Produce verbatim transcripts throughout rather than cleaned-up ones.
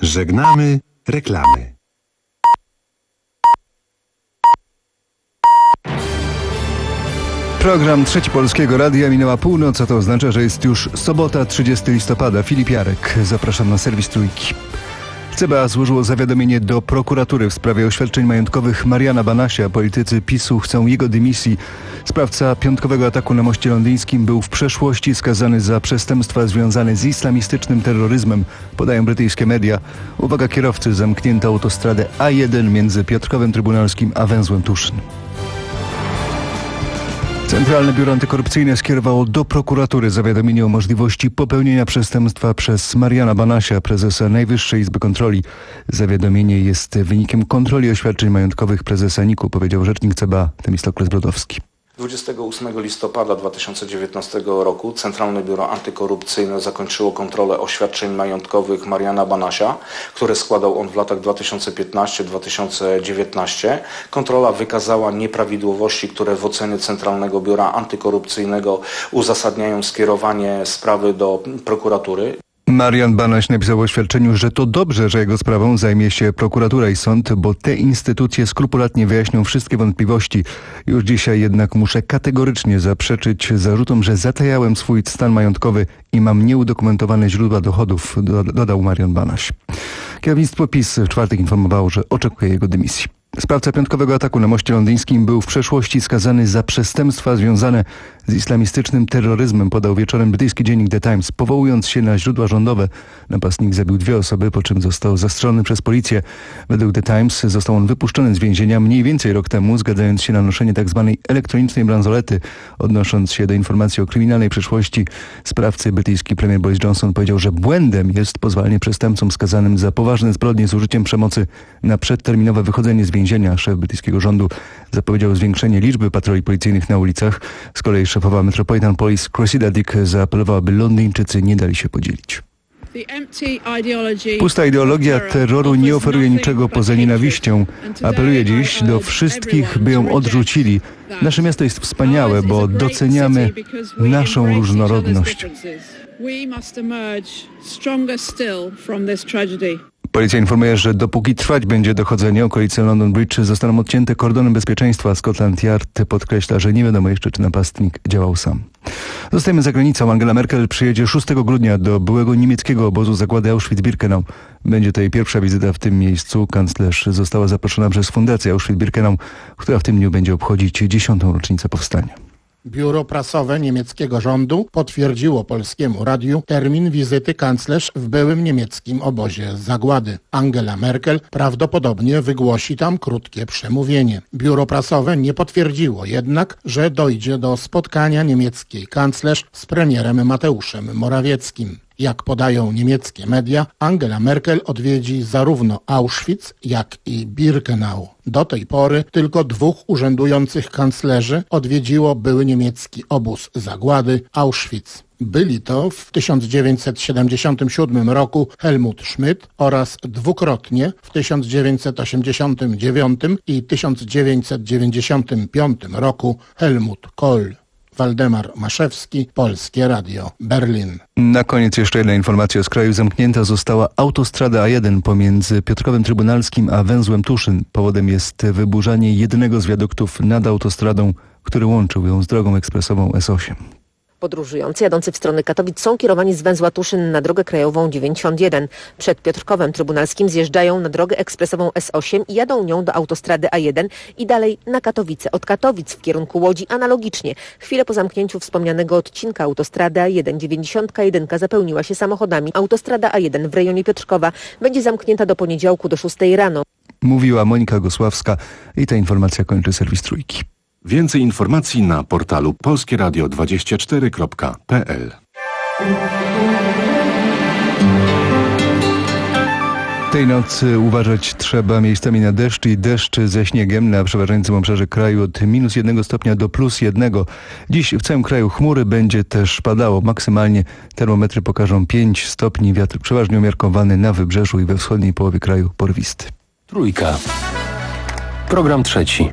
Żegnamy reklamy. Program Trzeci Polskiego Radia, minęła północ, a to oznacza, że jest już sobota, trzydziestego listopada. Filip Jarek, zapraszam na serwis Trójki. C B A złożyło zawiadomienie do prokuratury w sprawie oświadczeń majątkowych Mariana Banasia. Politycy PiSu chcą jego dymisji. Sprawca piątkowego ataku na moście londyńskim był w przeszłości skazany za przestępstwa związane z islamistycznym terroryzmem, podają brytyjskie media. Uwaga kierowcy, zamknięto autostradę A jeden między Piotrkowem Trybunalskim a węzłem Tuszyn. Centralne Biuro Antykorupcyjne skierowało do prokuratury zawiadomienie o możliwości popełnienia przestępstwa przez Mariana Banasia, prezesa Najwyższej Izby Kontroli. Zawiadomienie jest wynikiem kontroli oświadczeń majątkowych prezesa N I K-u, powiedział rzecznik C B A Temistokles Brodowski. dwudziestego ósmego listopada dwa tysiące dziewiętnastego roku Centralne Biuro Antykorupcyjne zakończyło kontrolę oświadczeń majątkowych Mariana Banasia, które składał on w latach dwa tysiące piętnastym do dwa tysiące dziewiętnastego. Kontrola wykazała nieprawidłowości, które w ocenie Centralnego Biura Antykorupcyjnego uzasadniają skierowanie sprawy do prokuratury. Marian Banaś napisał w oświadczeniu, że to dobrze, że jego sprawą zajmie się prokuratura i sąd, bo te instytucje skrupulatnie wyjaśnią wszystkie wątpliwości. Już dzisiaj jednak muszę kategorycznie zaprzeczyć zarzutom, że zatajałem swój stan majątkowy i mam nieudokumentowane źródła dochodów, dodał Marian Banaś. Kierownictwo PiS w czwartek informowało, że oczekuje jego dymisji. Sprawca piątkowego ataku na moście londyńskim był w przeszłości skazany za przestępstwa związane z islamistycznym terroryzmem, podał wieczorem brytyjski dziennik The Times. Powołując się na źródła rządowe, napastnik zabił dwie osoby, po czym został zastrzelony przez policję. Według The Times został on wypuszczony z więzienia mniej więcej rok temu, zgadzając się na noszenie tzw. elektronicznej bransolety. Odnosząc się do informacji o kryminalnej przeszłości sprawcy, brytyjski premier Boris Johnson powiedział, że błędem jest pozwalanie przestępcom skazanym za poważne zbrodnie z użyciem przemocy na przedterminowe wychodzenie z więzienia. Szef brytyjskiego rządu zapowiedział zwiększenie liczby patroli policyjnych na ulicach. Z kolei szefowa Metropolitan Police Cressida Dick zaapelowała, by Londyńczycy nie dali się podzielić. Pusta ideologia terroru nie oferuje niczego poza nienawiścią. Apeluję dziś do wszystkich, by ją odrzucili. Nasze miasto jest wspaniałe, bo doceniamy naszą różnorodność. Policja informuje, że dopóki trwać będzie dochodzenie, okolice London Bridge zostaną odcięte kordonem bezpieczeństwa. Scotland Yard podkreśla, że nie wiadomo jeszcze, czy napastnik działał sam. Zostajemy za granicą. Angela Merkel przyjedzie szóstego grudnia do byłego niemieckiego obozu zagłady Auschwitz-Birkenau. Będzie to jej pierwsza wizyta w tym miejscu. Kanclerz została zaproszona przez Fundację Auschwitz-Birkenau, która w tym dniu będzie obchodzić dziesiątą rocznicę powstania. Biuro prasowe niemieckiego rządu potwierdziło polskiemu radiu termin wizyty kanclerz w byłym niemieckim obozie zagłady. Angela Merkel prawdopodobnie wygłosi tam krótkie przemówienie. Biuro prasowe nie potwierdziło jednak, że dojdzie do spotkania niemieckiej kanclerz z premierem Mateuszem Morawieckim. Jak podają niemieckie media, Angela Merkel odwiedzi zarówno Auschwitz, jak i Birkenau. Do tej pory tylko dwóch urzędujących kanclerzy odwiedziło były niemiecki obóz zagłady Auschwitz. Byli to w tysiąc dziewięćset siedemdziesiątym siódmym roku Helmut Schmidt oraz dwukrotnie w tysiąc dziewięćset osiemdziesiątym dziewiątym i tysiąc dziewięćset dziewięćdziesiątym piątym roku Helmut Kohl. Waldemar Maszewski, Polskie Radio, Berlin. Na koniec jeszcze jedna informacja z kraju. Zamknięta została autostrada A jeden pomiędzy Piotrkowem Trybunalskim a węzłem Tuszyn. Powodem jest wyburzanie jednego z wiaduktów nad autostradą, który łączył ją z drogą ekspresową S osiem. Podróżujący jadący w stronę Katowic są kierowani z węzła Tuszyn na drogę krajową dziewięćdziesiąt jeden. Przed Piotrkowem Trybunalskim zjeżdżają na drogę ekspresową S osiem i jadą nią do autostrady A jeden i dalej na Katowice. Od Katowic w kierunku Łodzi analogicznie. Chwilę po zamknięciu wspomnianego odcinka autostrady A jeden dziewięćdziesiąt jeden zapełniła się samochodami. Autostrada A jeden w rejonie Piotrkowa będzie zamknięta do poniedziałku do szóstej rano. Mówiła Monika Gosławska i ta informacja kończy serwis Trójki. Więcej informacji na portalu polskie radio dwadzieścia cztery kropka p l. Tej nocy uważać trzeba miejscami na deszcz i deszcz ze śniegiem na przeważającym obszarze kraju od minus jednego stopnia do plus jednego. Dziś w całym kraju chmury, będzie też padało. Maksymalnie termometry pokażą pięć stopni. Wiatr przeważnie umiarkowany na wybrzeżu i we wschodniej połowie kraju porwisty. Trójka. Program trzeci.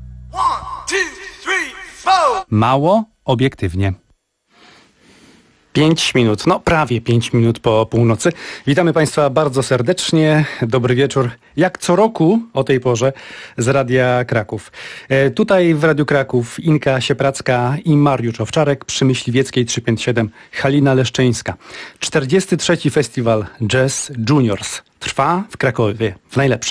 Mało obiektywnie. Pięć minut, no prawie pięć minut po północy. Witamy Państwa bardzo serdecznie. Dobry wieczór. Jak co roku o tej porze z Radia Kraków. E, tutaj w Radiu Kraków Inka Siepracka i Mariusz Owczarek, przy Myśliwieckiej trzysta pięćdziesiąt siedem Halina Leszczyńska. czterdziesty trzeci Festiwal Jazz Juniors trwa w Krakowie w najlepsze.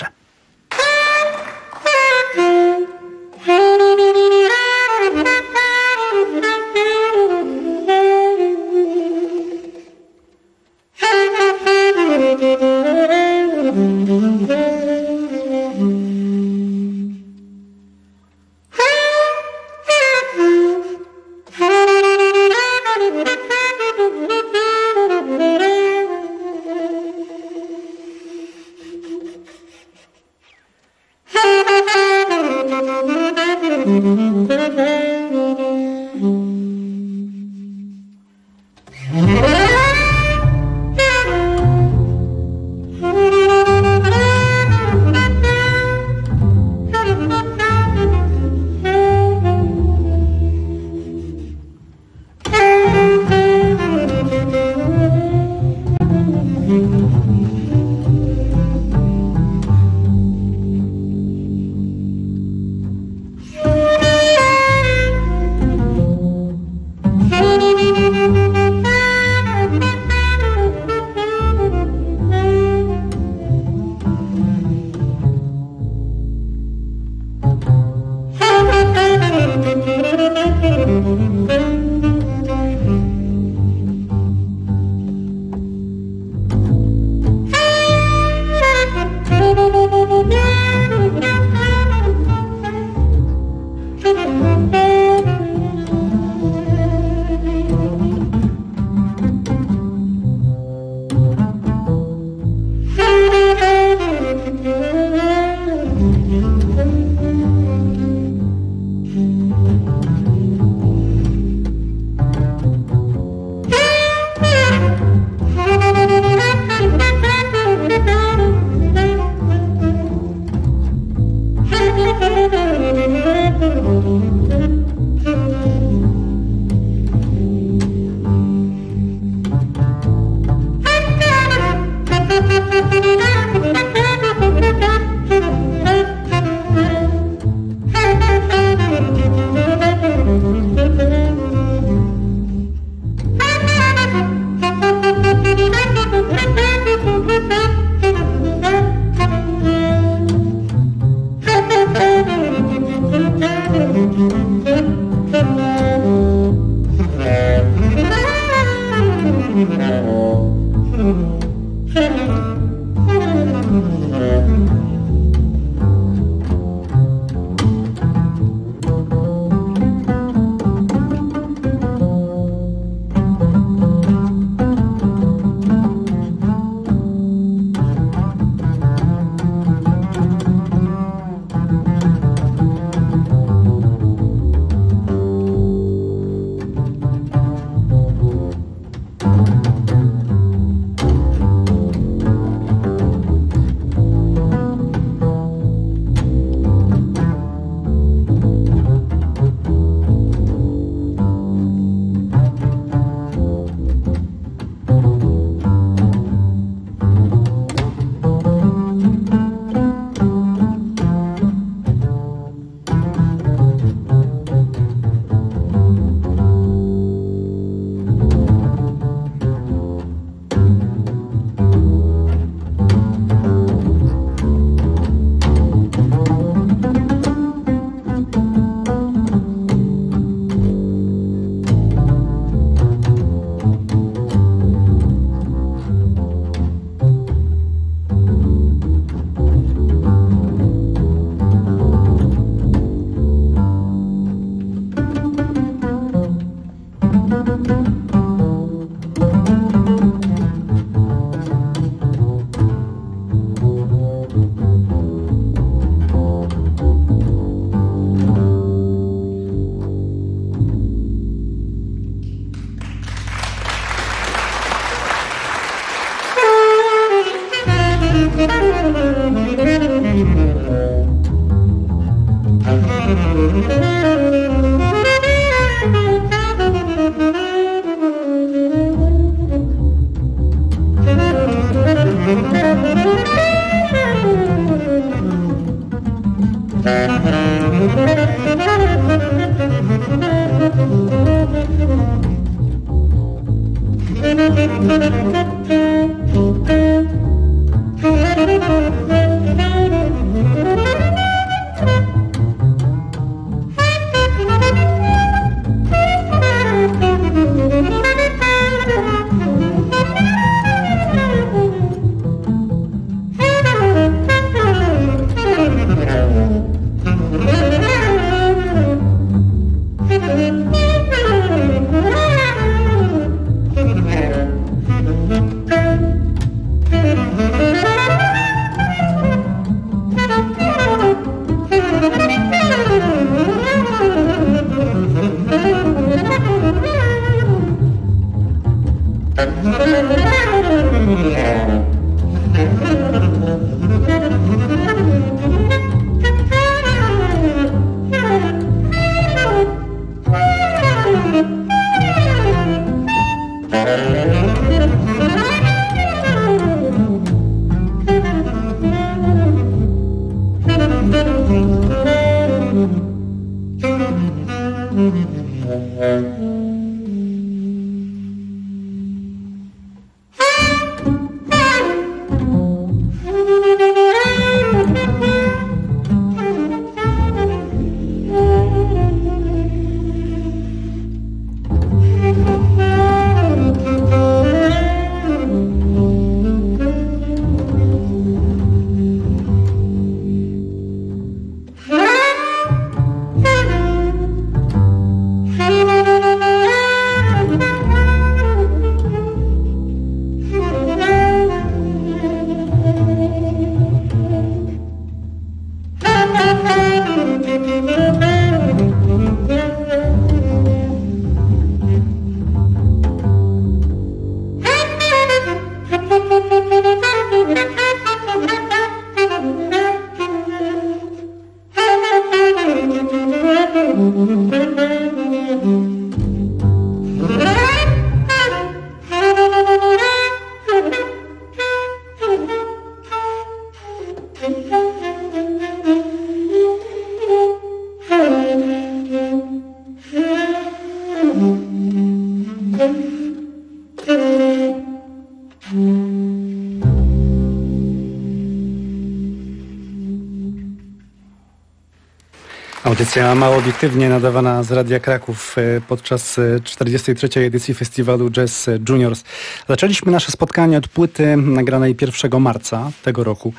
Audycja mało obiektywnie nadawana z Radia Kraków podczas czterdziestej trzeciej edycji festiwalu Jazz Juniors. Zaczęliśmy nasze spotkanie od płyty nagranej pierwszego marca tego roku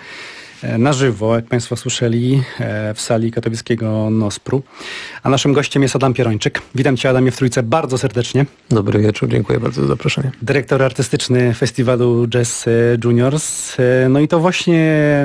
na żywo, jak Państwo słyszeli, w sali katowickiego Nospru. A naszym gościem jest Adam Pierończyk. Witam Cię, Adamie, w Trójce bardzo serdecznie. Dobry wieczór, dziękuję bardzo za zaproszenie. Dyrektor artystyczny festiwalu Jazz Juniors. No i to właśnie...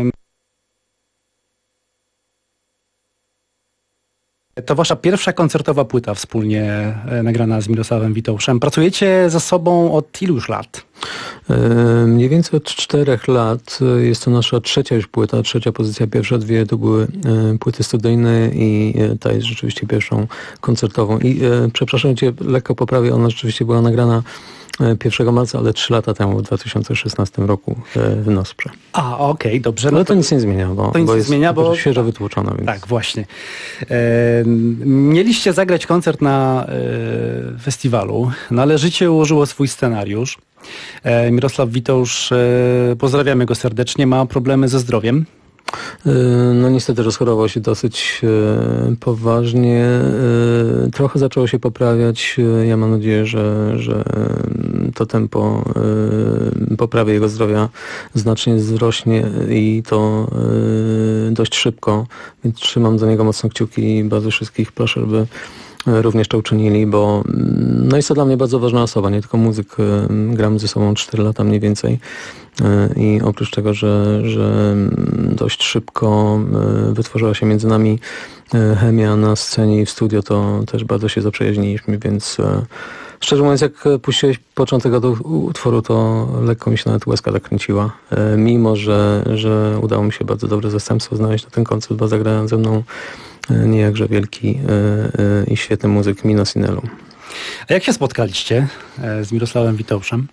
To wasza pierwsza koncertowa płyta wspólnie nagrana z Mirosławem Witouszem. Pracujecie ze sobą od iluż lat? Mniej więcej od czterech lat. Jest to nasza trzecia już płyta, trzecia pozycja. Pierwsze dwie to były płyty studyjne i ta jest rzeczywiście pierwszą koncertową. I przepraszam Cię, lekko poprawię, ona rzeczywiście była nagrana pierwszego marca, ale trzy lata temu, w dwa tysiące szesnastym roku w Nosprze. A, okej, okay, dobrze. No ale to, to nic nie zmienia, bo, to nic bo jest zmienia, bo świeżo wytłuczona. Więc... Tak, właśnie. E, mieliście zagrać koncert na e, festiwalu, no ale życie ułożyło swój scenariusz. E, Mirosław Witousz, e, pozdrawiamy go serdecznie, ma problemy ze zdrowiem. No niestety rozchorował się dosyć poważnie. Trochę zaczęło się poprawiać. Ja mam nadzieję, że, że to tempo poprawy jego zdrowia znacznie wzrośnie i to dość szybko. Więc trzymam za niego mocno kciuki i bardzo wszystkich proszę, żeby również to uczynili, bo no jest to dla mnie bardzo ważna osoba, nie tylko muzyk. Gramy ze sobą cztery lata mniej więcej i oprócz tego, że, że dość szybko wytworzyła się między nami chemia na scenie i w studio, to też bardzo się zaprzyjaźniliśmy, więc szczerze mówiąc, jak puściłeś początek tego utworu, to lekko mi się nawet łezka zakręciła. Mimo, że, że udało mi się bardzo dobre zastępstwo znaleźć na ten koncert, bo zagrałem ze mną niejakże wielki i świetny muzyk Mino Sinelu. A jak się spotkaliście z Mirosławem Witouszem?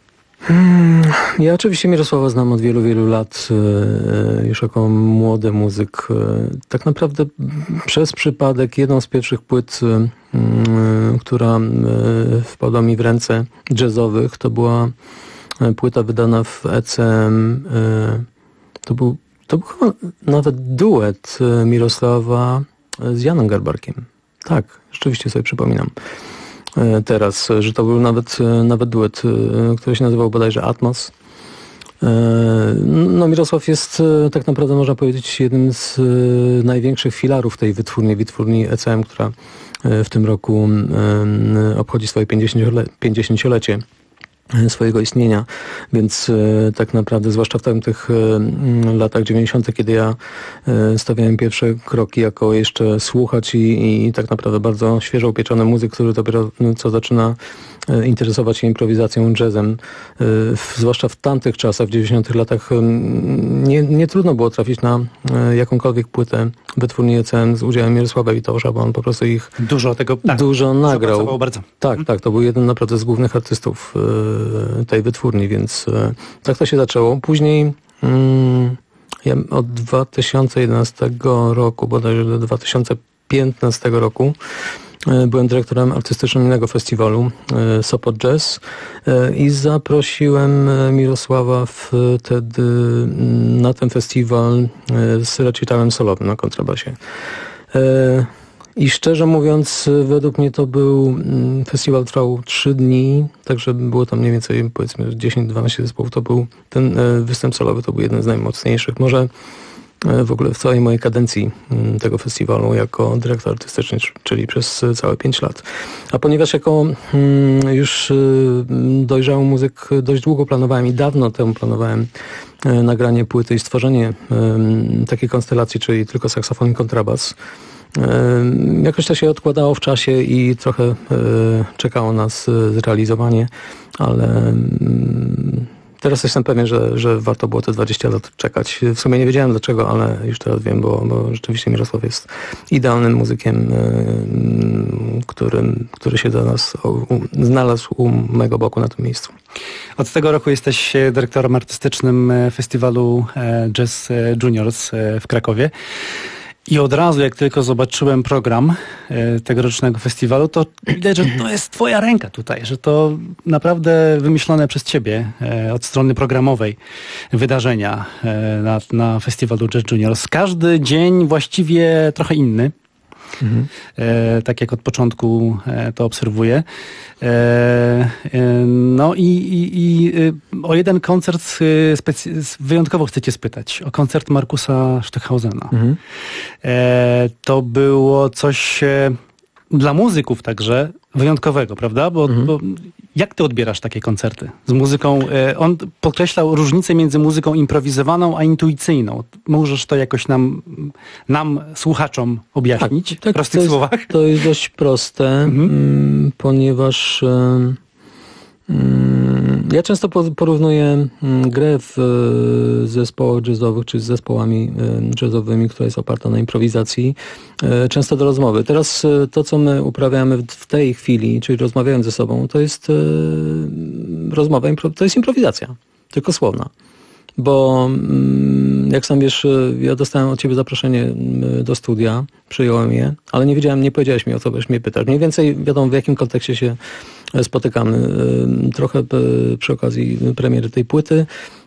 Hmm, ja oczywiście Mirosława znam od wielu, wielu lat, e, już jako młody muzyk. E, tak naprawdę przez przypadek jedną z pierwszych płyt, e, która e, wpadła mi w ręce jazzowych, to była płyta wydana w E C M. E, to był, to był chyba nawet duet Mirosława z Janem Garbarkiem. Tak, rzeczywiście sobie przypominam teraz, że to był nawet, nawet duet, który się nazywał bodajże Atmos. No, Mirosław jest tak naprawdę, można powiedzieć, jednym z największych filarów tej wytwórni, wytwórni E C M, która w tym roku obchodzi swoje pięćdziesięciolecie swojego istnienia, więc e, tak naprawdę, zwłaszcza w tamtych e, latach dziewięćdziesiątych, kiedy ja e, stawiałem pierwsze kroki jako jeszcze słuchacz i, i tak naprawdę bardzo świeżo upieczony muzyk, który dopiero no, co zaczyna e, interesować się improwizacją, jazzem. E, w, zwłaszcza w tamtych czasach, w dziewięćdziesiątych latach, e, nie, nie trudno było trafić na e, jakąkolwiek płytę wytwórni E C M z udziałem Mirosława Witołosza, bo on po prostu ich dużo tego tak, dużo nagrał. Bardzo. Tak, tak, to był jeden naprawdę z głównych artystów e, tej wytwórni, więc e, tak to się zaczęło. Później mm, ja od dwa tysiące jedenastego roku, bodajże do dwa tysiące piętnastego roku e, byłem dyrektorem artystycznym innego festiwalu, e, Sopot Jazz, e, i zaprosiłem Mirosława wtedy na ten festiwal e, z recitalem solowym na kontrabasie. E, I szczerze mówiąc, według mnie to był, festiwal trwał trzy dni, także było tam mniej więcej, powiedzmy, dziesięć dwanaście zespołów. To był, ten występ solowy to był jeden z najmocniejszych, może w ogóle w całej mojej kadencji tego festiwalu jako dyrektor artystyczny, czyli przez całe pięć lat. A ponieważ jako już dojrzały muzyk dość długo planowałem i dawno temu planowałem nagranie płyty i stworzenie takiej konstelacji, czyli tylko saksofon i kontrabas, jakoś to się odkładało w czasie i trochę czekało nas zrealizowanie, ale teraz jestem pewien, że, że warto było te dwadzieścia lat czekać. W sumie nie wiedziałem dlaczego, ale już teraz wiem, bo, bo rzeczywiście Mirosław jest idealnym muzykiem, którym, który się do nas u, znalazł u mego boku na tym miejscu. Od tego roku jesteś dyrektorem artystycznym festiwalu Jazz Juniors w Krakowie. I od razu, jak tylko zobaczyłem program e, tegorocznego festiwalu, to widać, że to jest twoja ręka tutaj, że to naprawdę wymyślone przez ciebie e, od strony programowej wydarzenia e, na, na festiwalu Jazz Juniors. Każdy dzień właściwie trochę inny. Mhm. E, tak jak od początku e, to obserwuję. E, e, no i, i, i o jeden koncert specy- wyjątkowo chcę cię spytać. O koncert Markusa Stechhausena. Mhm. E, to było coś e, dla muzyków także wyjątkowego, prawda? Bo, mhm. bo jak ty odbierasz takie koncerty z muzyką? E, on podkreślał różnicę między muzyką improwizowaną a intuicyjną. Możesz to jakoś nam, nam słuchaczom objaśnić tak, tak, w prostych to jest, słowach? To jest dość proste, mhm. m, ponieważ m, m, ja często porównuję grę w zespołach jazzowych, czy z zespołami jazzowymi, która jest oparta na improwizacji, często do rozmowy. Teraz to, co my uprawiamy w tej chwili, czyli rozmawiając ze sobą, to jest rozmowa, to jest improwizacja, tylko słowna. Bo jak sam wiesz, ja dostałem od ciebie zaproszenie do studia, przyjąłem je, ale nie wiedziałem, nie powiedziałeś mi, o co byś mnie pytać. Mniej więcej wiadomo, w jakim kontekście się spotykamy. Trochę przy okazji premiery tej płyty,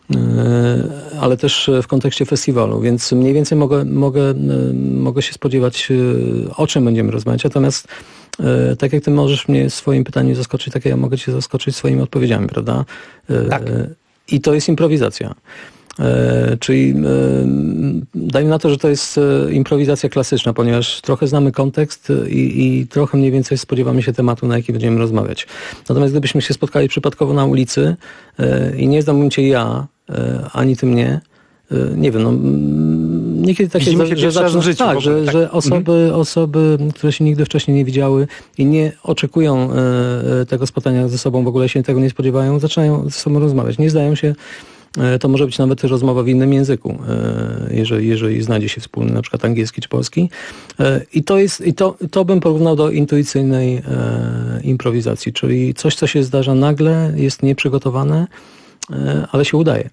ale też w kontekście festiwalu, więc mniej więcej mogę, mogę, mogę się spodziewać, o czym będziemy rozmawiać. Natomiast tak jak ty możesz mnie swoim pytaniem zaskoczyć, tak ja mogę cię zaskoczyć swoimi odpowiedziami, prawda? Tak. I to jest improwizacja. E, czyli e, dajmy na to, że to jest e, improwizacja klasyczna, ponieważ trochę znamy kontekst i, i trochę mniej więcej spodziewamy się tematu, na jaki będziemy rozmawiać. Natomiast gdybyśmy się spotkali przypadkowo na ulicy e, i nie znałbym cię ja, e, ani ty mnie, e, nie wiem, no niekiedy takie, Widzimy się że, że, w życiu, tak, w ogóle, że, tak. że osoby, mhm. osoby, które się nigdy wcześniej nie widziały i nie oczekują e, tego spotkania ze sobą, w ogóle się tego nie spodziewają, zaczynają ze sobą rozmawiać. Nie zdają się, e, to może być nawet rozmowa w innym języku, e, jeżeli, jeżeli znajdzie się wspólny, na przykład angielski czy polski. E, I to jest, i to, to bym porównał do intuicyjnej e, improwizacji, czyli coś, co się zdarza nagle, jest nieprzygotowane, ale się udaje.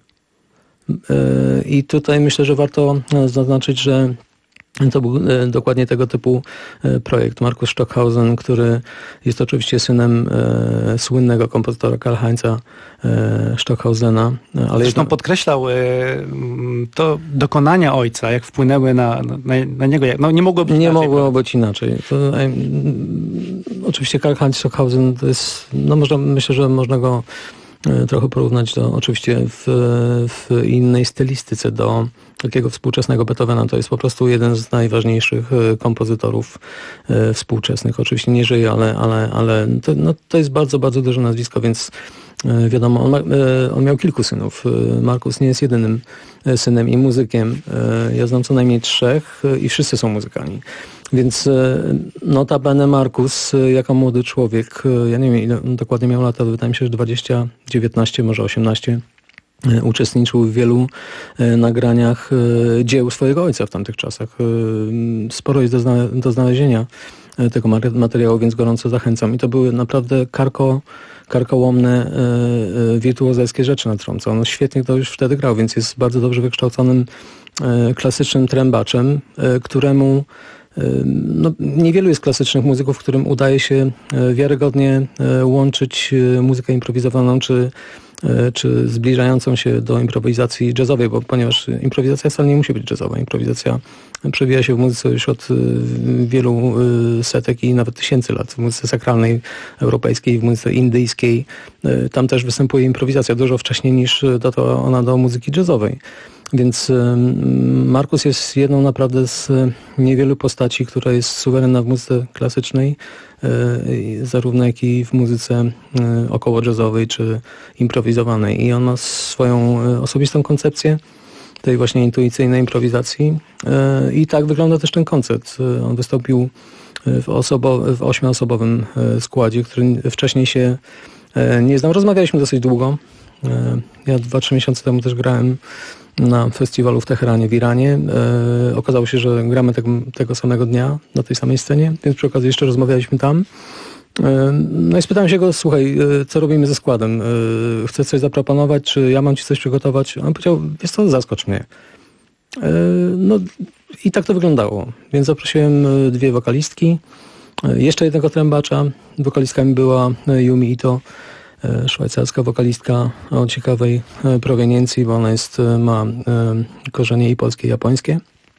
I tutaj myślę, że warto zaznaczyć, że to był dokładnie tego typu projekt. Markus Stockhausen, który jest oczywiście synem e, słynnego kompozytora Karl-Heinza e, Stockhausena. Ale Zresztą jedno... podkreślał e, to dokonania ojca, jak wpłynęły na, na, na niego. No, nie mogło być nie inaczej. mogło być inaczej. To, e, oczywiście Karl-Heinz Stockhausen to jest, no można, myślę, że można go trochę porównać do, oczywiście w, w innej stylistyce do takiego współczesnego Beethovena. To jest po prostu jeden z najważniejszych kompozytorów współczesnych. Oczywiście nie żyje, ale, ale, ale to, no, to jest bardzo, bardzo duże nazwisko, więc wiadomo, on, ma, on miał kilku synów. Markus nie jest jedynym synem i muzykiem. Ja znam co najmniej trzech i wszyscy są muzykami. Więc notabene Markus, jako młody człowiek, ja nie wiem ile dokładnie miał lata, wydaje mi się, że dwadzieścia, dziewiętnaście, może osiemnaście, uczestniczył w wielu nagraniach dzieł swojego ojca w tamtych czasach. Sporo jest do, zna- do znalezienia tego materiału, więc gorąco zachęcam. I to były naprawdę karko, karkołomne, wirtuozelskie rzeczy na trąbce. On świetnie to już wtedy grał, więc jest bardzo dobrze wykształconym klasycznym trębaczem, któremu no, niewielu jest klasycznych muzyków, którym udaje się wiarygodnie łączyć muzykę improwizowaną czy, czy zbliżającą się do improwizacji jazzowej, bo ponieważ improwizacja wcale nie musi być jazzowa. Improwizacja przewija się w muzyce już od wielu setek i nawet tysięcy lat. W muzyce sakralnej europejskiej, w muzyce indyjskiej. Tam też występuje improwizacja dużo wcześniej niż dotarła ona do muzyki jazzowej. Więc Markus jest jedną naprawdę z niewielu postaci, która jest suwerenna w muzyce klasycznej, zarówno jak i w muzyce około jazzowej czy improwizowanej. I on ma swoją osobistą koncepcję tej właśnie intuicyjnej improwizacji. I tak wygląda też ten koncert. On wystąpił w, osobo- w ośmioosobowym składzie, który wcześniej się nie znał. Rozmawialiśmy dosyć długo. Ja dwa, trzy miesiące temu też grałem na festiwalu w Teheranie w Iranie. E, okazało się, że gramy tego, tego samego dnia na tej samej scenie, więc przy okazji jeszcze rozmawialiśmy tam. E, no i spytałem się go, słuchaj, e, co robimy ze składem? E, chcesz coś zaproponować, czy ja mam ci coś przygotować? On powiedział, wiesz co, zaskocz mnie. E, no i tak to wyglądało. Więc zaprosiłem dwie wokalistki, e, jeszcze jednego trębacza. Wokalistkami była Yumi Ito, szwajcarska wokalistka o ciekawej proweniencji, bo ona jest, ma korzenie i polskie, i japońskie.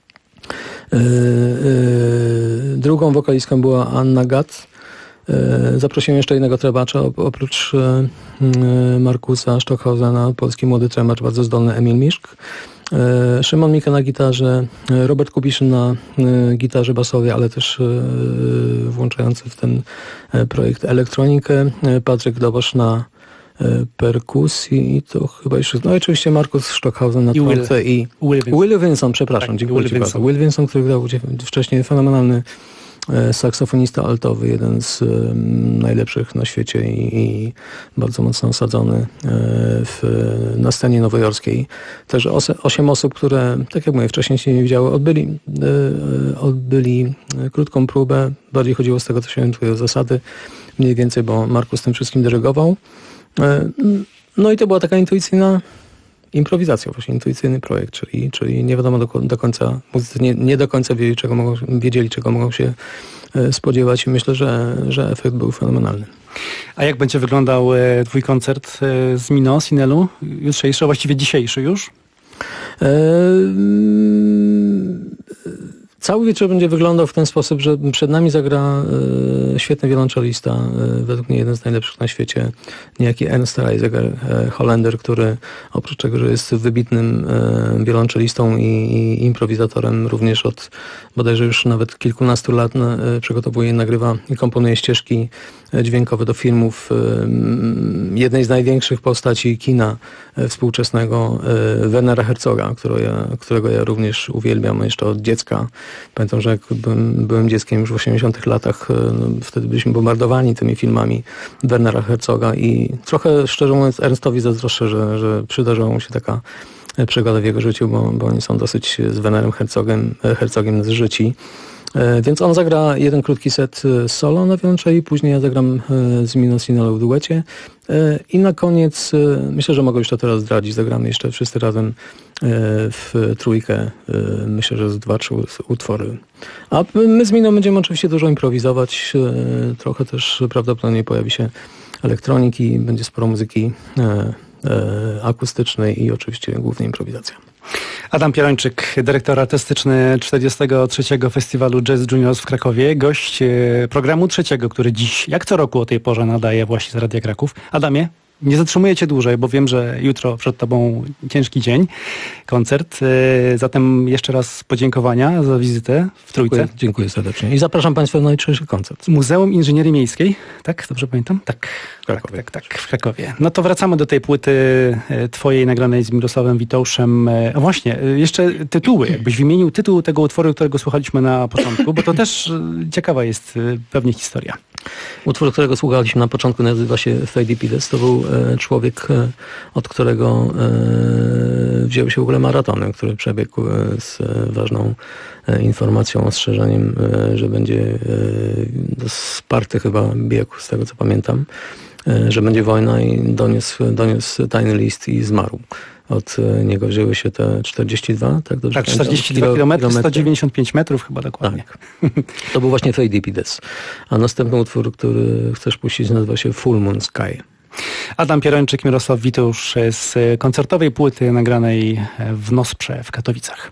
Drugą wokalistką była Anna Gatt. Zaprosiłem jeszcze jednego trębacza, oprócz Markusa Stockhausena, polski młody trębacz, bardzo zdolny Emil Miszk. Szymon Mika na gitarze, Robert Kubiszyn na gitarze basowej, ale też włączający w ten projekt elektronikę, Patryk Dobosz na perkusji i to chyba jeszcze... No i oczywiście Markus Stockhausen na trąbce i Will Vinson, Will Vinson przepraszam, tak, dziękuję Will Ci Vinson. bardzo. Will Vinson, który grał wcześniej fenomenalny saksofonista altowy, jeden z um, najlepszych na świecie i, i bardzo mocno osadzony e, w, na scenie nowojorskiej. Też ose, osiem osób, które, tak jak mówię, wcześniej się nie widziały, odbyli, e, odbyli krótką próbę. Bardziej chodziło z tego, co się orientuje o zasady, mniej więcej, bo Markus tym wszystkim dyrygował. E, no i to była taka intuicyjna improwizacja, właśnie intuicyjny projekt, czyli, czyli nie wiadomo do, do końca, muzycy nie, nie do końca wiedzieli czego, mogą, wiedzieli, czego mogą się spodziewać i myślę, że, że efekt był fenomenalny. A jak będzie wyglądał e, twój koncert e, z Mino, Sinelu? Jutrzejszy, a właściwie dzisiejszy już? E, Cały wieczór będzie wyglądał w ten sposób, że przed nami zagra e, świetny wiolonczelista, e, według mnie jeden z najlepszych na świecie, niejaki Ernst Reisiger, e, Holender, który oprócz tego, że jest wybitnym e, wiolonczelistą i, i improwizatorem, również od bodajże już nawet kilkunastu lat e, przygotowuje, nagrywa i komponuje ścieżki dźwiękowe do filmów e, jednej z największych postaci kina e, współczesnego, e, Wernera Herzoga, którego ja, którego ja również uwielbiam jeszcze od dziecka. Pamiętam, że jak byłem, byłem dzieckiem już w osiemdziesiątych latach, no, wtedy byliśmy bombardowani tymi filmami Wernera Herzoga i trochę, szczerze mówiąc, Ernstowi zazdroszczę, że, że przydarzyła mu się taka przygoda w jego życiu, bo, bo oni są dosyć z Wernerem Herzogiem, Herzogiem zżyci. Więc on zagra jeden krótki set solo na wiolonczeli, później ja zagram z Mino Sinello w duecie i na koniec, myślę, że mogę już to teraz zdradzić, zagramy jeszcze wszyscy razem w trójkę, myślę, że z dwa, trzy utwory. A my z Miną będziemy oczywiście dużo improwizować, trochę też prawdopodobnie pojawi się elektroniki, będzie sporo muzyki akustycznej i oczywiście głównie improwizacja. Adam Pierończyk, dyrektor artystyczny czterdziestego trzeciego Festiwalu Jazz Juniors w Krakowie, gość programu trzeciego, który dziś, jak co roku o tej porze, nadaje właśnie z Radia Kraków. Adamie, nie zatrzymuję cię dłużej, bo wiem, że jutro przed tobą ciężki dzień, koncert. Zatem jeszcze raz podziękowania za wizytę w Trójce. Dziękuję, dziękuję serdecznie i zapraszam Państwa na jutrzejszy koncert. Muzeum Inżynierii Miejskiej, tak? Dobrze pamiętam? Tak. Tak, tak, tak, w Krakowie. No to wracamy do tej płyty twojej nagranej z Mirosławem Witouszem. A właśnie, jeszcze tytuły. Jakbyś wymienił tytuł tego utworu, którego słuchaliśmy na początku, bo to też ciekawa jest pewnie historia. Utwór, którego słuchaliśmy na początku, nazywa się Fadipides. To był człowiek, od którego wzięły się w ogóle maratony, który przebiegł z ważną informacją, ostrzeżeniem, że będzie sparty chyba bieg, z tego co pamiętam, że będzie wojna i doniósł, doniósł tajny list i zmarł. Od niego wzięły się te czterdzieści dwa, tak? Dobrze tak, czterdzieści dwa kilometry, sto dziewięćdziesiąt pięć metrów chyba dokładnie. Tak. To był właśnie Fadipides. A następny utwór, który chcesz puścić, nazywa się Full Moon Sky. Adam Pierończyk, Mirosław Witousz z koncertowej płyty nagranej w Nosprze w Katowicach.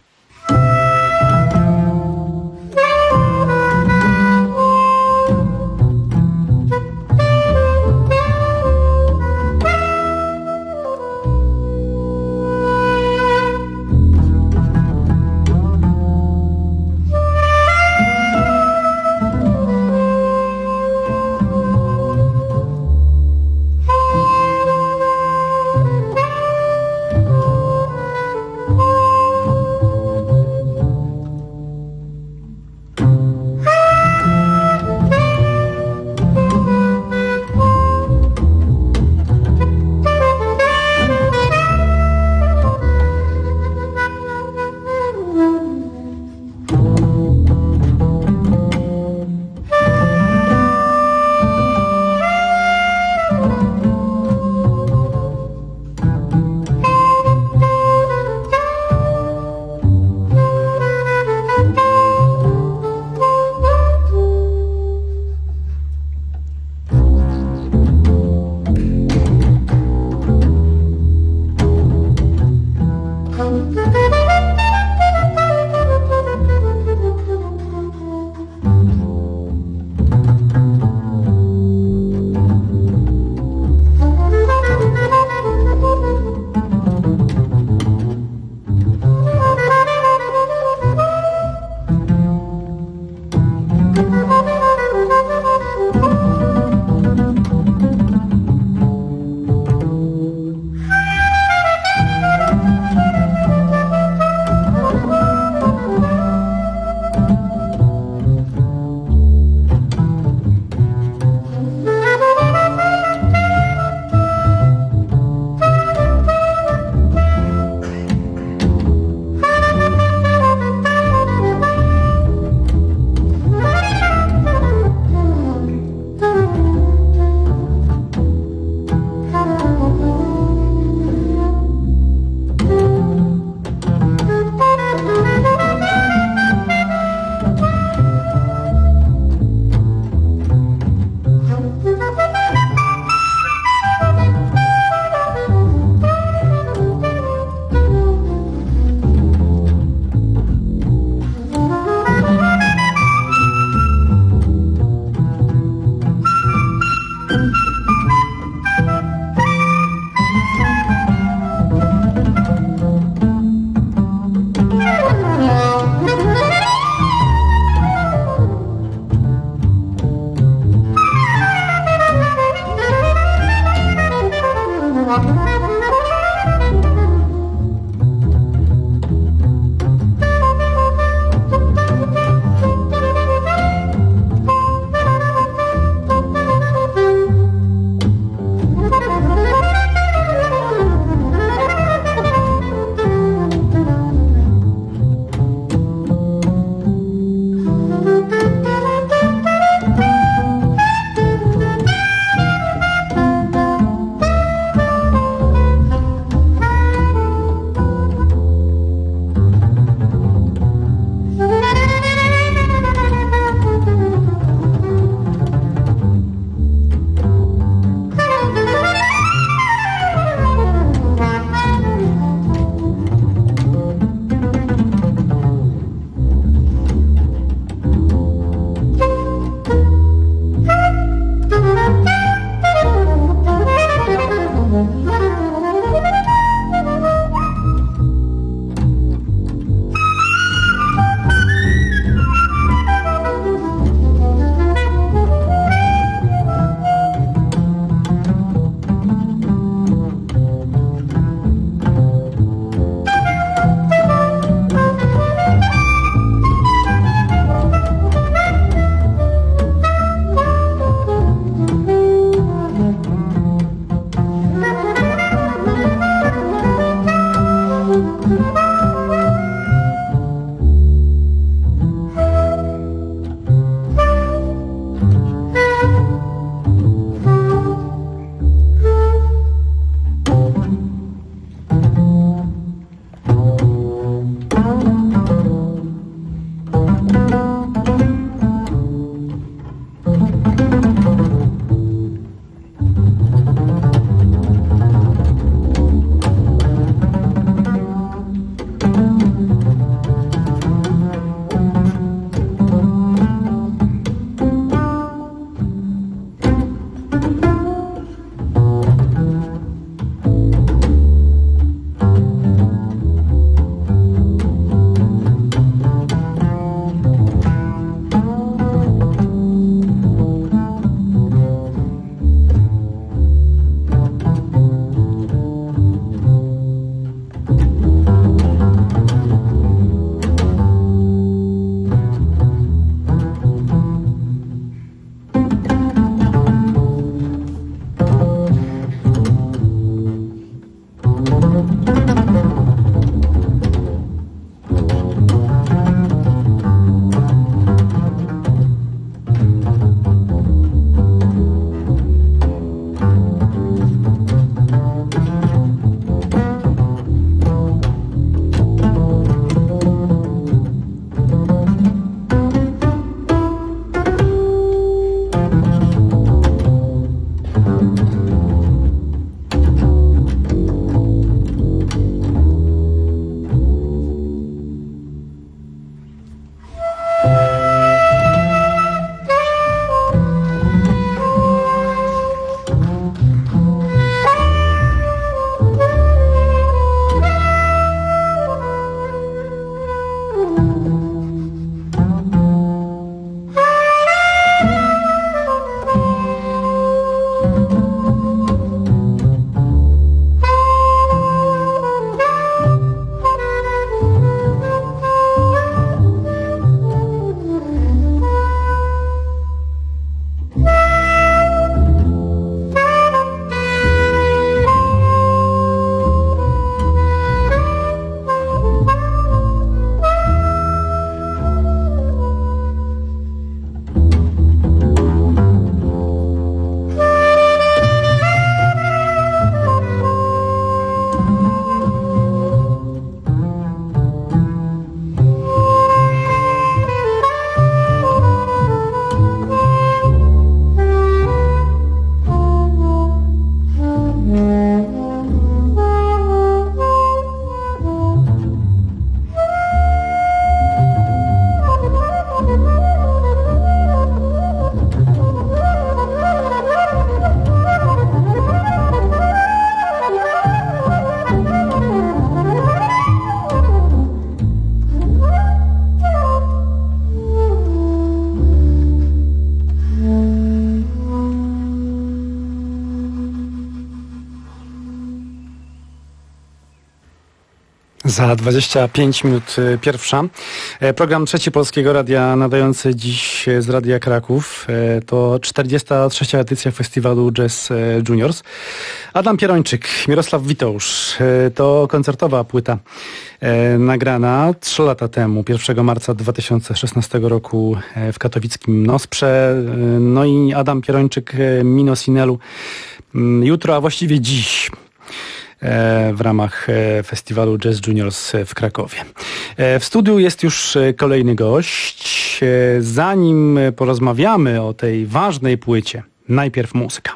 Za dwadzieścia pięć minut pierwsza. Program Trzeci Polskiego Radia nadający dziś z Radia Kraków. To czterdziesta trzecia edycja festiwalu Jazz Juniors. Adam Pierończyk, Mirosław Witousz. To koncertowa płyta nagrana trzy lata temu, pierwszego marca dwa tysiące szesnastego roku w katowickim Nosprze. No i Adam Pierończyk, Mino Sinelu jutro, a właściwie dziś, w ramach festiwalu Jazz Juniors w Krakowie. W studiu jest już kolejny gość. Zanim porozmawiamy o tej ważnej płycie, najpierw muzyka.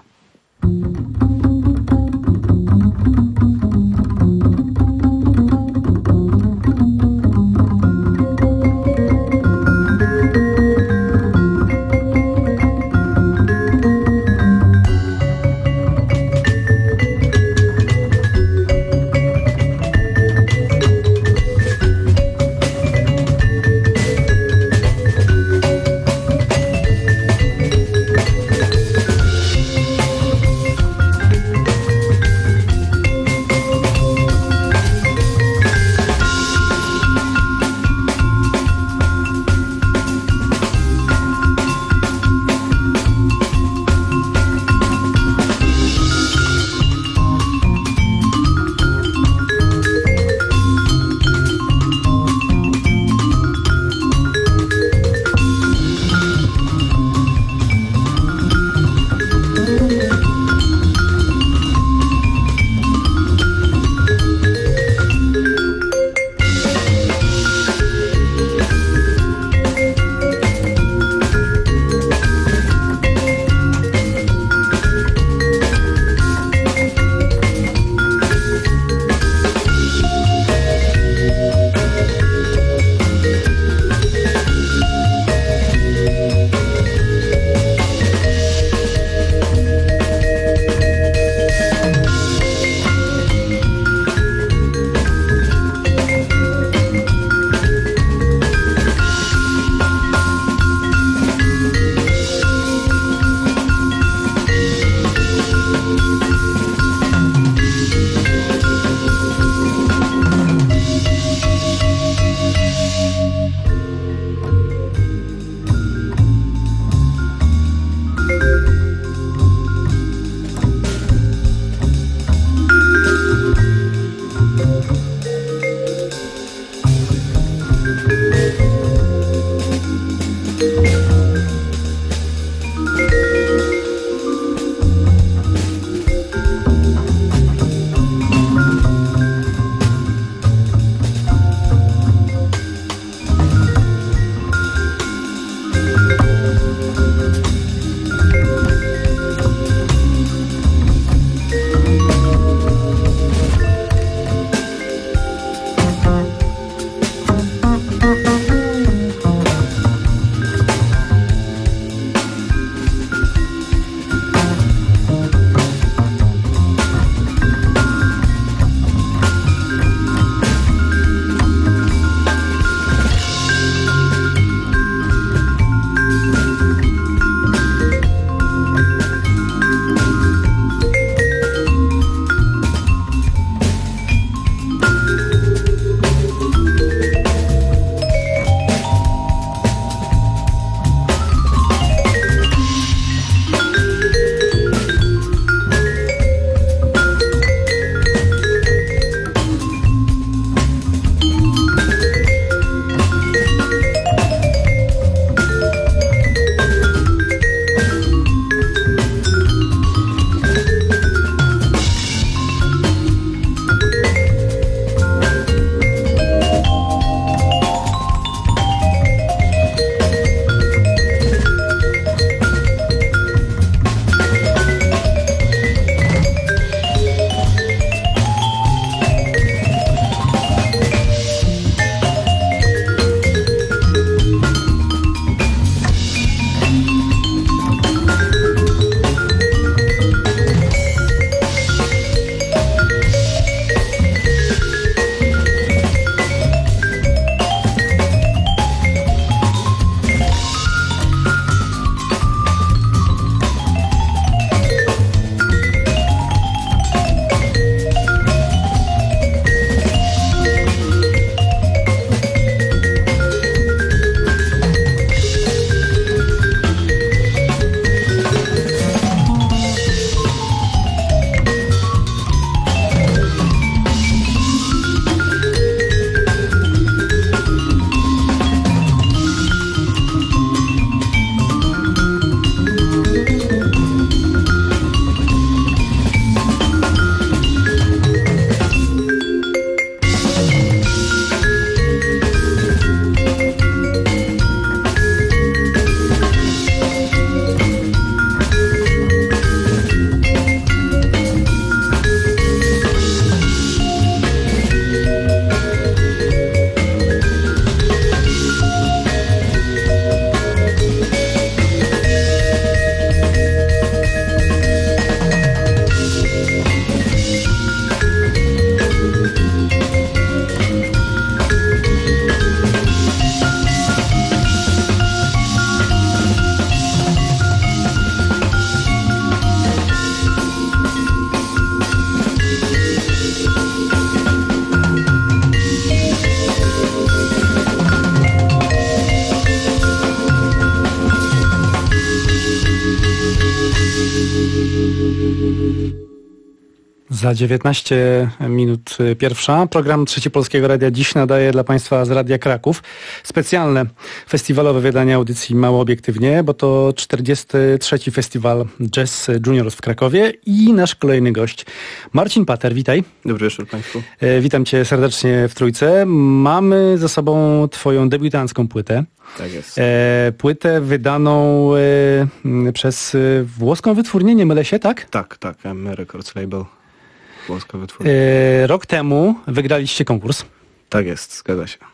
Za dziewiętnaście minut pierwsza. Program Trzeci Polskiego Radia dziś nadaje dla Państwa z Radia Kraków specjalne festiwalowe wydanie audycji Mało Obiektywnie, bo to czterdziesty trzeci Festiwal Jazz Juniors w Krakowie i nasz kolejny gość Marcin Pater. Witaj. Dobry wieczór Państwu. E, witam Cię serdecznie w Trójce. Mamy za sobą Twoją debiutancką płytę. Tak jest. E, płytę wydaną e, przez e, włoską wytwórnię, nie mylę się, tak? Tak, tak. M Records Label. Włoska wytwórnia. E, rok temu wygraliście konkurs. Tak jest, zgadza się.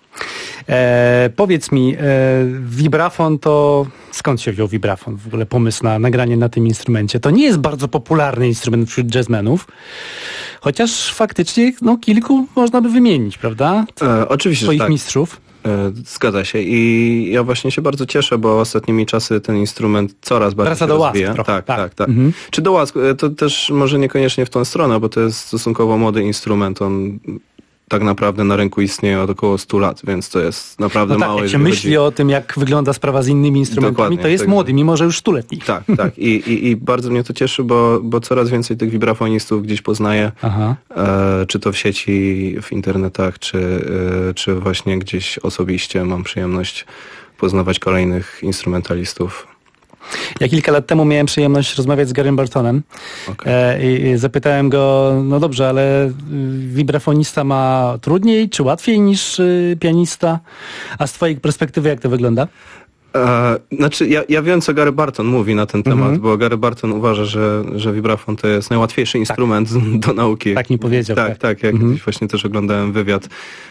E, powiedz mi, e, vibrafon to... Skąd się wziął vibrafon? W ogóle pomysł na nagranie na tym instrumencie. To nie jest bardzo popularny instrument wśród jazzmenów, chociaż faktycznie no, kilku można by wymienić, prawda? E, oczywiście, Twoich że tak. mistrzów. E, zgadza się i ja właśnie się bardzo cieszę, bo ostatnimi czasy ten instrument coraz bardziej Wraca się do łask rozwija. trochę, Tak, tak. tak, tak. Mhm. Czy do łask? To też może niekoniecznie w tą stronę, bo to jest stosunkowo młody instrument. On tak naprawdę na rynku istnieje od około stu lat, więc to jest naprawdę No tak, mało. jak się jeżeli myśli chodzi... o tym, jak wygląda sprawa z innymi instrumentami, Dokładnie, to jest tak. młody, mimo że już stuletni. Tak, tak. I, i, i bardzo mnie to cieszy, bo, bo coraz więcej tych wibrafonistów gdzieś poznaję. Aha. E, czy to w sieci, w internetach, czy, e, czy właśnie gdzieś osobiście mam przyjemność poznawać kolejnych instrumentalistów. Ja kilka lat temu miałem przyjemność rozmawiać z Garym Bartonem Okay. e, i, i zapytałem go, no dobrze, ale y, wibrafonista ma trudniej czy łatwiej niż y, pianista? A z twojej perspektywy jak to wygląda? E, znaczy, ja, ja wiem, co Gary Barton mówi na ten temat, Mhm. bo Gary Barton uważa, że, że vibrafon to jest najłatwiejszy instrument do nauki. Tak mi powiedział. Tak, tak. Ja Mhm. kiedyś właśnie też oglądałem wywiad,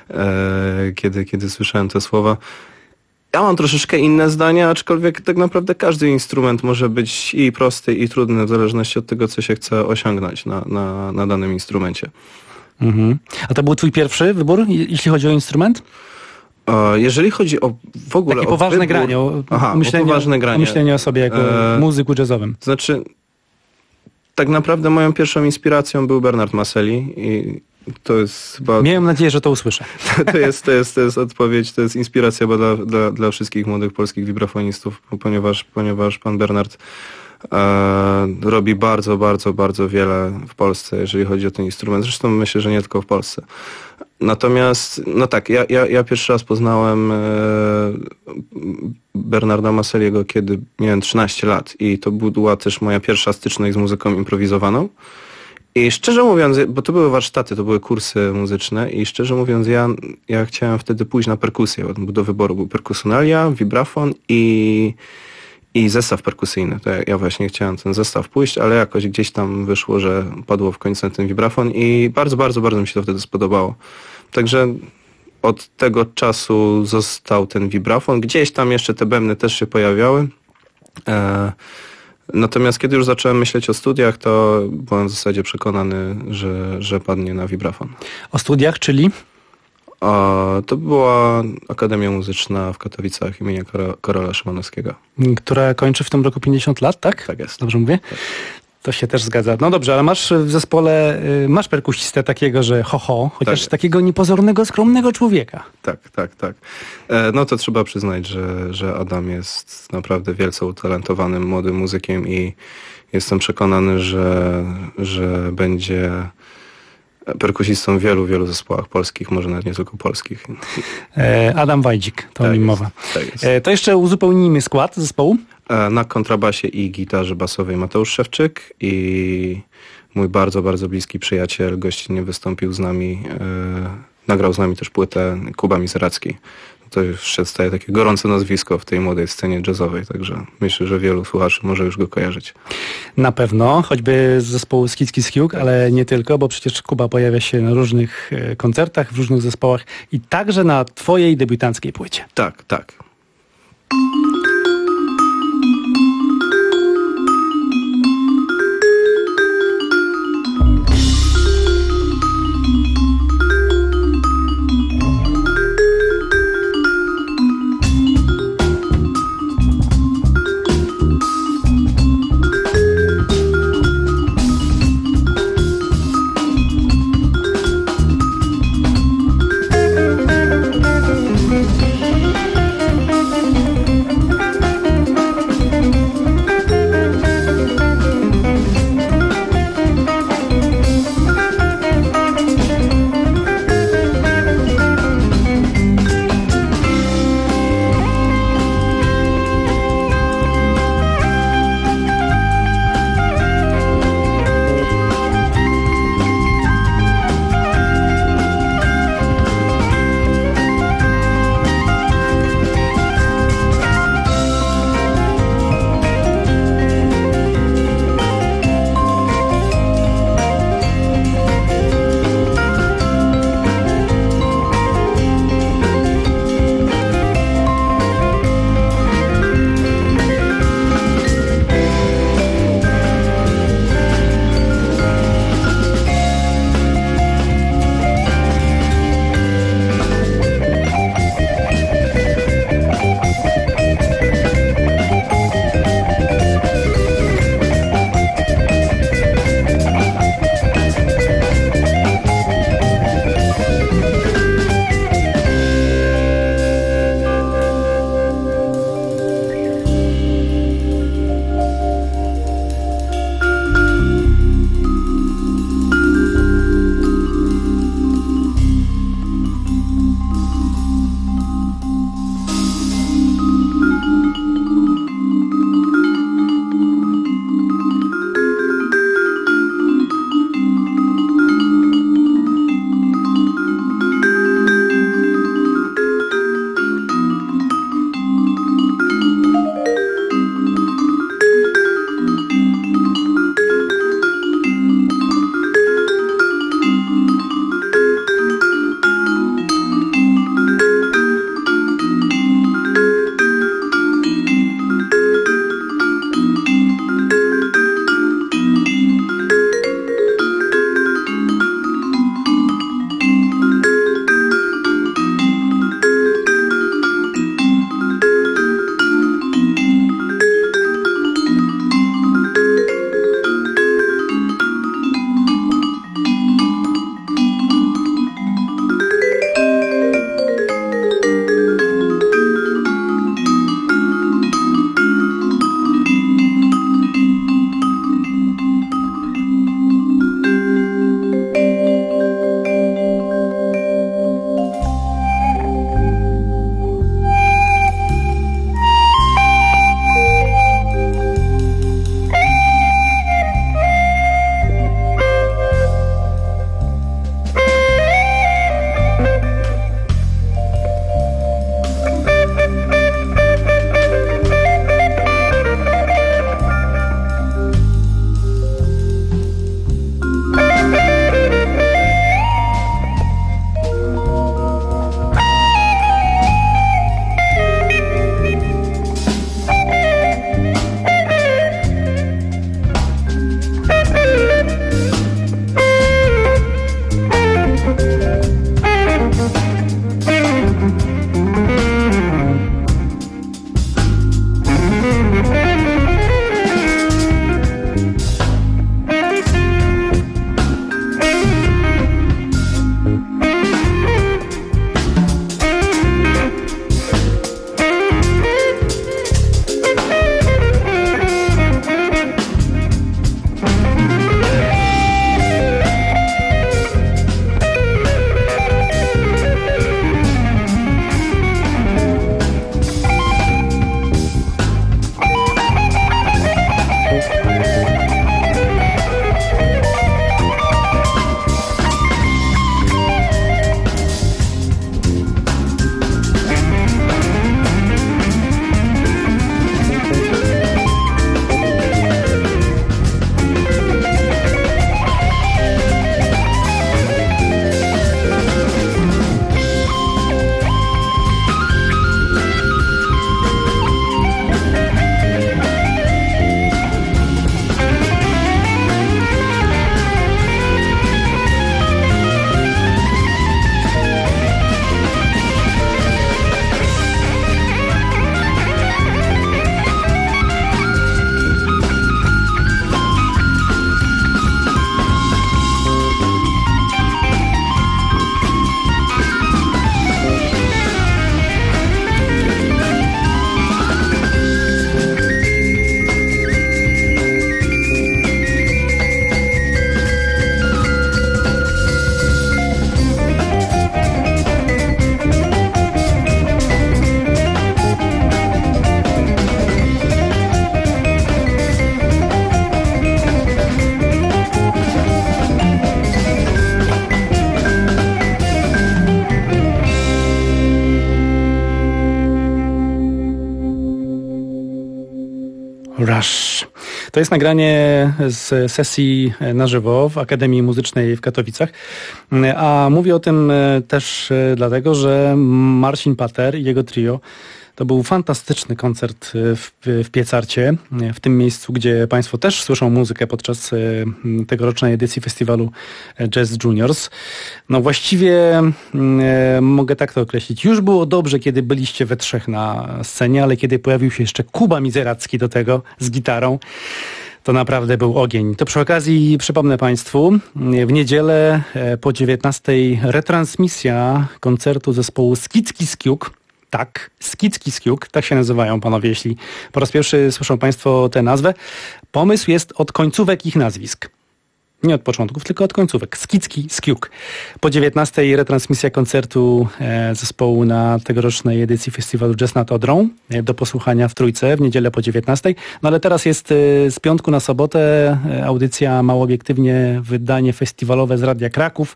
e, kiedy, kiedy słyszałem te słowa. Ja mam troszeczkę inne zdania, aczkolwiek tak naprawdę każdy instrument może być i prosty, i trudny, w zależności od tego, co się chce osiągnąć na, na, na danym instrumencie. Mhm. A to był twój pierwszy wybór, je- jeśli chodzi o instrument? E, jeżeli chodzi o w ogóle Takie o poważne wybór, granie, o, Aha, myślenie, o poważne granie. o myślenie o sobie jako E, muzyku jazzowym. Znaczy, tak naprawdę moją pierwszą inspiracją był Bernard Maselli i to jest chyba... Miałem nadzieję, że to usłyszę. To jest, to jest, to jest odpowiedź, to jest inspiracja dla, dla, dla wszystkich młodych polskich wibrafonistów, ponieważ, ponieważ pan Bernard e, robi bardzo, bardzo, bardzo wiele w Polsce, jeżeli chodzi o ten instrument. Zresztą myślę, że nie tylko w Polsce. Natomiast, no tak, ja, ja, ja pierwszy raz poznałem e, Bernarda Maselliego, kiedy miałem trzynaście lat i to była też moja pierwsza styczność z muzyką improwizowaną. I szczerze mówiąc, bo to były warsztaty, to były kursy muzyczne i szczerze mówiąc ja, ja chciałem wtedy pójść na perkusję, bo do wyboru był perkusonalia, vibrafon i, i zestaw perkusyjny. To ja, ja właśnie chciałem ten zestaw pójść, ale jakoś gdzieś tam wyszło, że padło w końcu ten vibrafon i bardzo, bardzo, bardzo mi się to wtedy spodobało. Także od tego czasu został ten vibrafon. Gdzieś tam jeszcze te bębny też się pojawiały. E, Natomiast kiedy już zacząłem myśleć o studiach, to byłem w zasadzie przekonany, że, że padnie na vibrafon. O studiach, czyli? A to była Akademia Muzyczna w Katowicach imienia Karo- Karola Szymanowskiego. Która kończy w tym roku pięćdziesiąt lat, tak? Tak jest. Dobrze mówię? Tak. To się też zgadza. No dobrze, ale masz w zespole, y, masz perkusistę takiego, że ho, ho, chociaż Tak. takiego niepozornego, skromnego człowieka. Tak, tak, tak. E, no to trzeba przyznać, że, że Adam jest naprawdę wielce utalentowanym młodym muzykiem i jestem przekonany, że, że będzie perkusistą w wielu, wielu zespołach polskich, może nawet nie tylko polskich. E, Adam Wajdzik, to o Tak nim jest, mowa. tak jest. E, to jeszcze uzupełnijmy skład zespołu. E, Na kontrabasie i gitarze basowej Mateusz Szewczyk i mój bardzo, bardzo bliski przyjaciel gościnnie wystąpił z nami, e, nagrał z nami też płytę Kuba Mizeracki. To już się staje takie gorące nazwisko w tej młodej scenie jazzowej, także myślę, że wielu słuchaczy może już go kojarzyć. Na pewno, choćby z zespołu Skicki Skiuk, ale nie tylko, bo przecież Kuba pojawia się na różnych e, koncertach, w różnych zespołach i także na twojej debiutanckiej płycie. Tak, tak. Rush. To jest nagranie z sesji na żywo w Akademii Muzycznej w Katowicach, a mówię o tym też dlatego, że Marcin Pater i jego trio to był fantastyczny koncert w, w Piecarcie, w tym miejscu, gdzie Państwo też słyszą muzykę podczas tegorocznej edycji festiwalu Jazz Juniors. No właściwie e, mogę tak to określić. Już było dobrze, kiedy byliście we trzech na scenie, ale kiedy pojawił się jeszcze Kuba Mizeracki do tego z gitarą, to naprawdę był ogień. To przy okazji przypomnę Państwu, w niedzielę po dziewiętnastej retransmisja koncertu zespołu Skicki Skiuk. Tak, Skicki Skiuk, tak się nazywają panowie, jeśli po raz pierwszy słyszą Państwo tę nazwę. Pomysł jest od końcówek ich nazwisk. Nie od początków, tylko od końcówek. Skicki Skiuk. Po dziewiętnastej retransmisja koncertu e, zespołu na tegorocznej edycji festiwalu Jazz nad Odrą e, do posłuchania w Trójce w niedzielę po dziewiętnastej. No ale teraz jest e, z piątku na sobotę e, audycja mało obiektywnie, wydanie festiwalowe z Radia Kraków,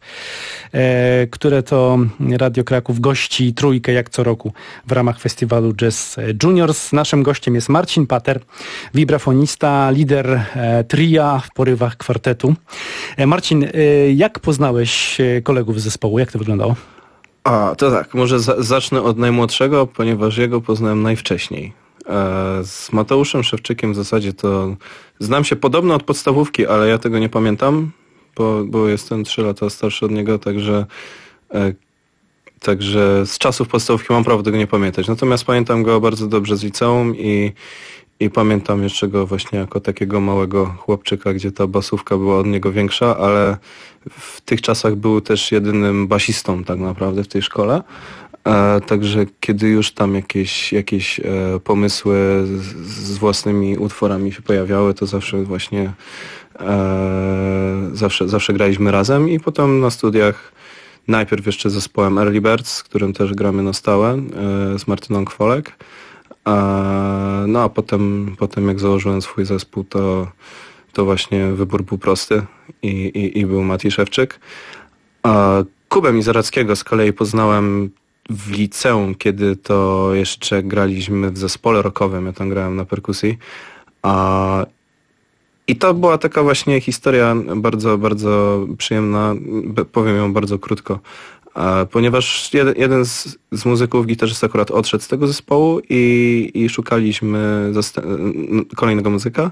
e, które to Radio Kraków gości Trójkę jak co roku w ramach festiwalu Jazz Juniors. Naszym gościem jest Marcin Pater, wibrafonista, lider e, tria w porywach kwartetu. Marcin, jak poznałeś kolegów z zespołu? Jak to wyglądało? A, to tak, może za, zacznę od najmłodszego, ponieważ jego poznałem najwcześniej. E, z Mateuszem Szewczykiem w zasadzie to znam się podobno od podstawówki, ale ja tego nie pamiętam, bo, bo jestem trzy lata starszy od niego, także, e, także z czasów podstawówki mam prawo tego nie pamiętać. Natomiast pamiętam go bardzo dobrze z liceum i I pamiętam jeszcze go właśnie jako takiego małego chłopczyka, gdzie ta basówka była od niego większa, ale w tych czasach był też jedynym basistą tak naprawdę w tej szkole. E, także kiedy już tam jakieś, jakieś e, pomysły z, z własnymi utworami się pojawiały, to zawsze właśnie e, zawsze, zawsze graliśmy razem i potem na studiach najpierw jeszcze z zespołem Early Birds, z którym też gramy na stałe, e, z Martyną Kwolek. No a potem, potem jak założyłem swój zespół, to, to właśnie wybór był prosty i, i, i był Mati Szewczyk. A Kubę Mizerackiego z kolei poznałem w liceum, kiedy to jeszcze graliśmy w zespole rockowym, ja tam grałem na perkusji. A, i to była taka właśnie historia bardzo, bardzo przyjemna, powiem ją bardzo krótko. Ponieważ jeden, jeden z, z muzyków, gitarzysta akurat odszedł z tego zespołu i, i szukaliśmy kolejnego muzyka.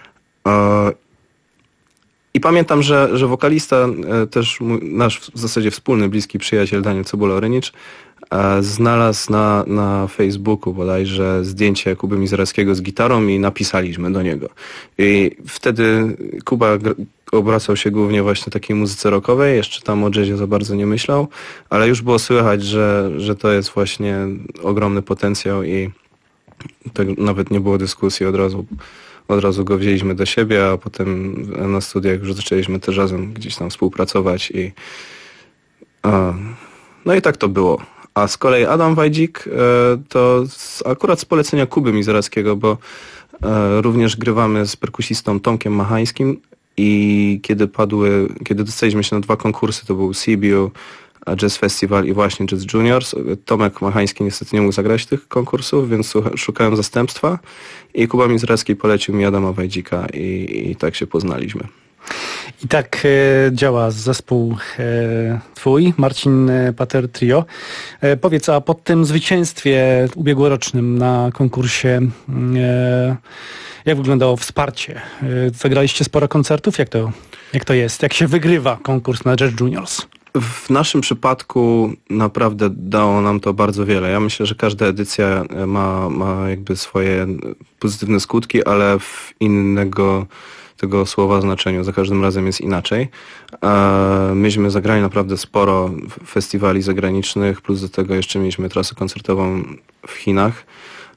I pamiętam, że, że wokalista, też mój, nasz w zasadzie wspólny, bliski przyjaciel Daniel Cebula-Orynicz, znalazł na, na Facebooku bodajże zdjęcie Kuby Mizerackiego z gitarą i napisaliśmy do niego. I wtedy Kuba obracał się głównie właśnie takiej muzyce rockowej, jeszcze tam o jazzie za bardzo nie myślał, ale już było słychać, że, że to jest właśnie ogromny potencjał i tak nawet nie było dyskusji, od razu, od razu go wzięliśmy do siebie, a potem na studiach już zaczęliśmy też razem gdzieś tam współpracować i a, no i tak to było. A z kolei Adam Wajdzik to akurat z polecenia Kuby Mizerackiego, bo również grywamy z perkusistą Tomkiem Machańskim i kiedy padły, kiedy dostaliśmy się na dwa konkursy, to był Sibiu Jazz Festival i właśnie Jazz Juniors. Tomek Machański niestety nie mógł zagrać tych konkursów, więc szukałem zastępstwa i Kuba Mizeracki polecił mi Adama Wajdzika i, i tak się poznaliśmy. I tak e, działa zespół e, twój, Marcin Pater Trio. E, powiedz, a po tym zwycięstwie ubiegłorocznym na konkursie e, jak wyglądało wsparcie? E, zagraliście sporo koncertów? Jak to, jak to jest? Jak się wygrywa konkurs na Jazz Juniors? W naszym przypadku naprawdę dało nam to bardzo wiele. Ja myślę, że każda edycja ma, ma jakby swoje pozytywne skutki, ale w innego tego słowa znaczeniu. Za każdym razem jest inaczej. Myśmy zagrali naprawdę sporo festiwali zagranicznych, plus do tego jeszcze mieliśmy trasę koncertową w Chinach.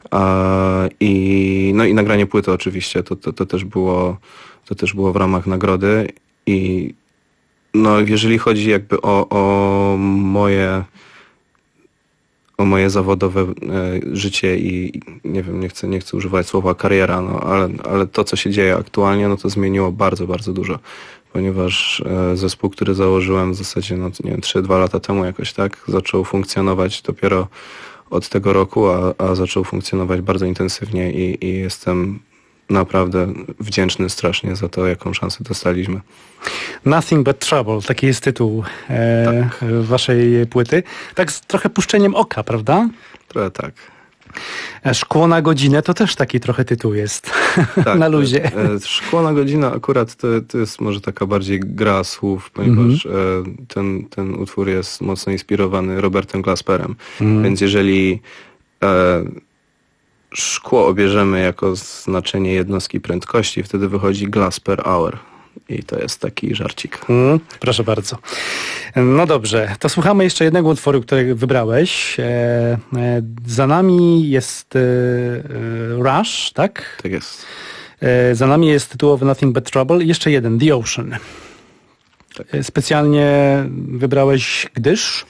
I, no i nagranie płyty oczywiście, to, to, to, też było, to też było w ramach nagrody. I no, jeżeli chodzi jakby o, o moje o moje zawodowe e, życie i nie wiem, nie chcę, nie chcę używać słowa kariera, no, ale, ale to, co się dzieje aktualnie, no to zmieniło bardzo, bardzo dużo, ponieważ e, zespół, który założyłem w zasadzie, no nie wiem, trzy dwa lata temu jakoś tak, zaczął funkcjonować dopiero od tego roku, a, a zaczął funkcjonować bardzo intensywnie i, i jestem naprawdę wdzięczny strasznie za to, jaką szansę dostaliśmy. Nothing But Trouble, taki jest tytuł e, tak. waszej płyty. Tak z trochę puszczeniem oka, prawda? Trochę tak. Szkło na godzinę to też taki trochę tytuł jest tak, na luzie. E, Szkło na godzinę akurat to, to jest może taka bardziej gra słów, ponieważ mm-hmm. e, ten, ten utwór jest mocno inspirowany Robertem Glasperem. Mm. Więc jeżeli e, szkło obierzemy jako znaczenie jednostki prędkości, wtedy wychodzi glass per hour. I to jest taki żarcik. Mm, proszę bardzo. No dobrze, to słuchamy jeszcze jednego utworu, który wybrałeś. E, e, za nami jest e, Rush, tak? Tak jest. E, za nami jest tytułowy Nothing But Trouble. Jeszcze jeden, The Ocean. Tak. E, specjalnie wybrałeś, gdyż?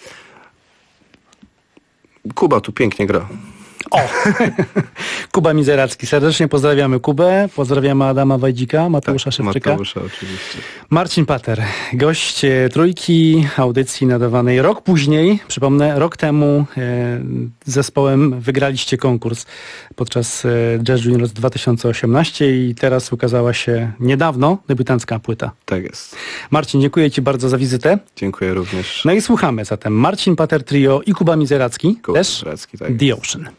Kuba tu pięknie gra. O! Kuba Mizeracki. Serdecznie pozdrawiamy Kubę, pozdrawiamy Adama Wajdzika, Mateusza tak, Szewczyka. Mateusza oczywiście. Marcin Pater, gość Trójki, audycji nadawanej rok później. Przypomnę, rok temu e, z zespołem wygraliście konkurs podczas e, Jazz Juniors dwa tysiące osiemnaście i teraz ukazała się niedawno debiutancka płyta. Tak jest. Marcin, dziękuję Ci bardzo za wizytę. Dziękuję również. No i słuchamy zatem Marcin Pater Trio i Kuba Mizeracki. Kuba też Mizeracki, tak The jest. Ocean.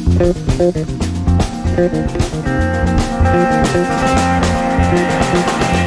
Thank you.